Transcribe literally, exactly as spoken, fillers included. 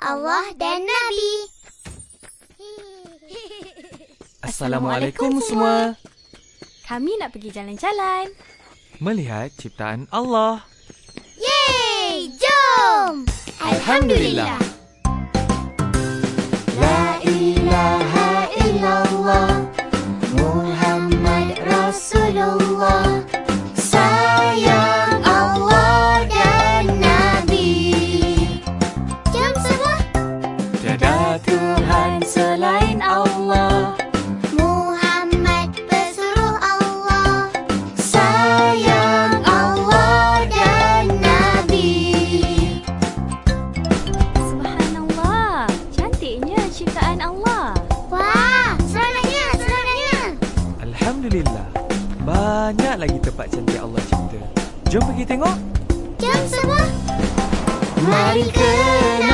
Allah dan Nabi. Assalamualaikum semua. Kami nak pergi jalan-jalan. Melihat ciptaan Allah. Yeay, jom! Alhamdulillah. La ilaha illallah Muhammad Rasulullah. Sayang Allah dan Nabi. Jom semua. Tiada Tuhan selain Allah. Muhammad pesuruh Allah. Sayang Allah dan Nabi. Subhanallah, cantiknya ciptaan Allah. Wah, seronoknya, seronoknya. Alhamdulillah. Banyak lagi tempat cantik Allah cipta. Jom pergi tengok. Jom semua. Mari ke